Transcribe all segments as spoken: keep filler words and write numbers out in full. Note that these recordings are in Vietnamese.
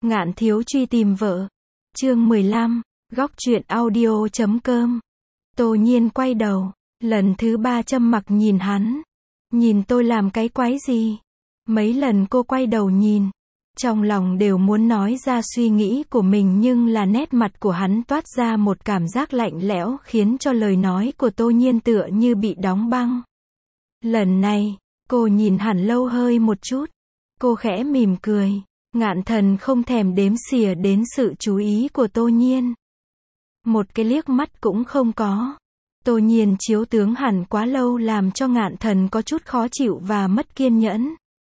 Ngạn thiếu truy tìm vợ. Chương mười lăm, góc truyện audio chấm com. Tô Nhiên quay đầu, lần thứ ba Trâm Mặc nhìn hắn. Nhìn tôi làm cái quái gì? Mấy lần cô quay đầu nhìn, trong lòng đều muốn nói ra suy nghĩ của mình, nhưng là nét mặt của hắn toát ra một cảm giác lạnh lẽo khiến cho lời nói của Tô Nhiên tựa như bị đóng băng. Lần này, cô nhìn hẳn lâu hơi một chút. Cô khẽ mỉm cười. Ngạn Thần không thèm đếm xỉa đến sự chú ý của Tô Nhiên. Một cái liếc mắt cũng không có. Tô Nhiên chiếu tướng hẳn quá lâu làm cho Ngạn Thần có chút khó chịu và mất kiên nhẫn.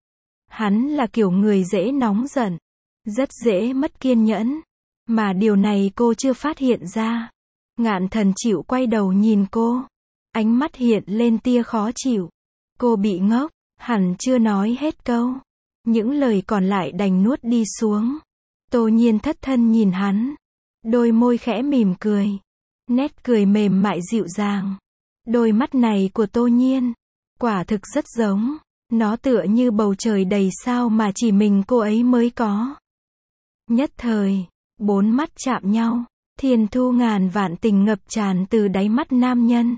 Hắn là kiểu người dễ nóng giận, rất dễ mất kiên nhẫn. Mà điều này cô chưa phát hiện ra. Ngạn Thần chịu quay đầu nhìn cô. Ánh mắt hiện lên tia khó chịu. Cô bị ngốc, hẳn chưa nói hết câu. Những lời còn lại đành nuốt đi xuống. Tô Nhiên thất thân nhìn hắn. Đôi môi khẽ mỉm cười. Nét cười mềm mại dịu dàng. Đôi mắt này của Tô Nhiên, quả thực rất giống. Nó tựa như bầu trời đầy sao mà chỉ mình cô ấy mới có. Nhất thời, bốn mắt chạm nhau. Thiên thu ngàn vạn tình ngập tràn từ đáy mắt nam nhân.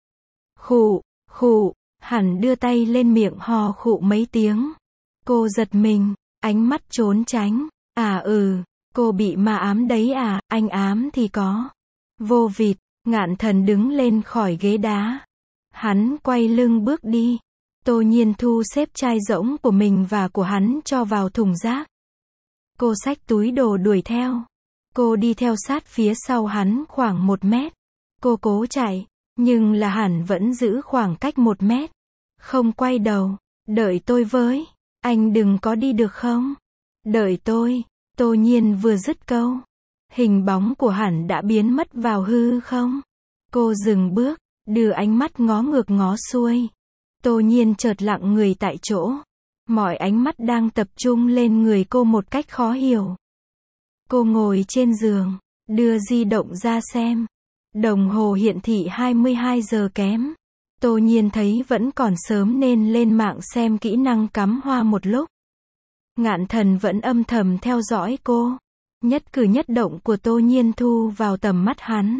Khụ, khụ, hẳn đưa tay lên miệng hò khụ mấy tiếng. Cô giật mình, ánh mắt trốn tránh. À ừ, cô bị ma ám đấy à, anh ám thì có. Vô vịt, Ngạn Thần đứng lên khỏi ghế đá. Hắn quay lưng bước đi. Tô Nhiên thu xếp chai rỗng của mình và của hắn cho vào thùng rác. Cô xách túi đồ đuổi theo. Cô đi theo sát phía sau hắn khoảng một mét. Cô cố chạy, nhưng là hẳn vẫn giữ khoảng cách một mét. Không quay đầu, đợi tôi với. Anh đừng có đi được không? Đợi tôi. Tô Nhiên vừa dứt câu, hình bóng của hẳn đã biến mất vào hư không. Cô dừng bước, đưa ánh mắt ngó ngược ngó xuôi. Tô Nhiên chợt lặng người tại chỗ. Mọi ánh mắt đang tập trung lên người cô một cách khó hiểu. Cô ngồi trên giường, đưa di động ra xem. Đồng hồ hiển thị hai mươi hai giờ kém. Tô Nhiên thấy vẫn còn sớm nên lên mạng xem kỹ năng cắm hoa một lúc. Ngạn Thần vẫn âm thầm theo dõi cô. Nhất cử nhất động của Tô Nhiên thu vào tầm mắt hắn.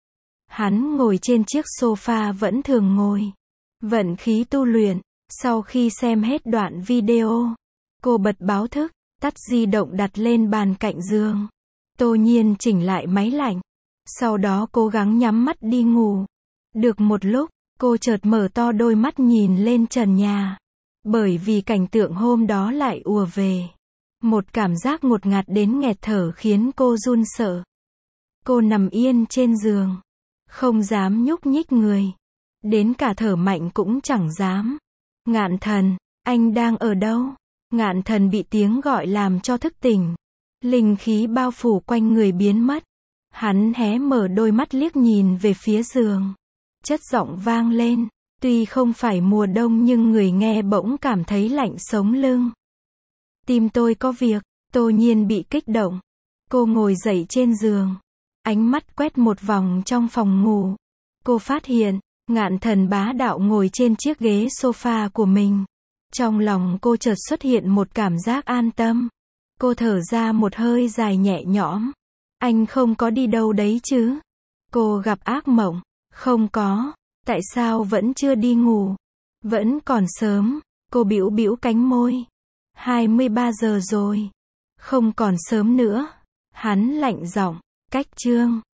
Hắn ngồi trên chiếc sofa vẫn thường ngồi. Vận khí tu luyện. Sau khi xem hết đoạn video, cô bật báo thức, tắt di động đặt lên bàn cạnh giường. Tô Nhiên chỉnh lại máy lạnh. Sau đó cố gắng nhắm mắt đi ngủ. Được một lúc, cô chợt mở to đôi mắt nhìn lên trần nhà. Bởi vì cảnh tượng hôm đó lại ùa về. Một cảm giác ngột ngạt đến nghẹt thở khiến cô run sợ. Cô nằm yên trên giường. Không dám nhúc nhích người. Đến cả thở mạnh cũng chẳng dám. Ngạn Thần, anh đang ở đâu? Ngạn Thần bị tiếng gọi làm cho thức tỉnh. Linh khí bao phủ quanh người biến mất. Hắn hé mở đôi mắt liếc nhìn về phía giường. Chất giọng vang lên. Tuy không phải mùa đông nhưng người nghe bỗng cảm thấy lạnh sống lưng. Tim tôi có việc. Tô Nhiên bị kích động. Cô ngồi dậy trên giường. Ánh mắt quét một vòng trong phòng ngủ. Cô phát hiện, Ngạn Thần bá đạo ngồi trên chiếc ghế sofa của mình. Trong lòng cô chợt xuất hiện một cảm giác an tâm. Cô thở ra một hơi dài nhẹ nhõm. Anh không có đi đâu đấy chứ? Cô gặp ác mộng. Không có. Tại sao vẫn chưa đi ngủ? Vẫn còn sớm. Cô bĩu bĩu cánh môi. hai mươi ba giờ rồi. Không còn sớm nữa. Hắn lạnh giọng. Cách chương.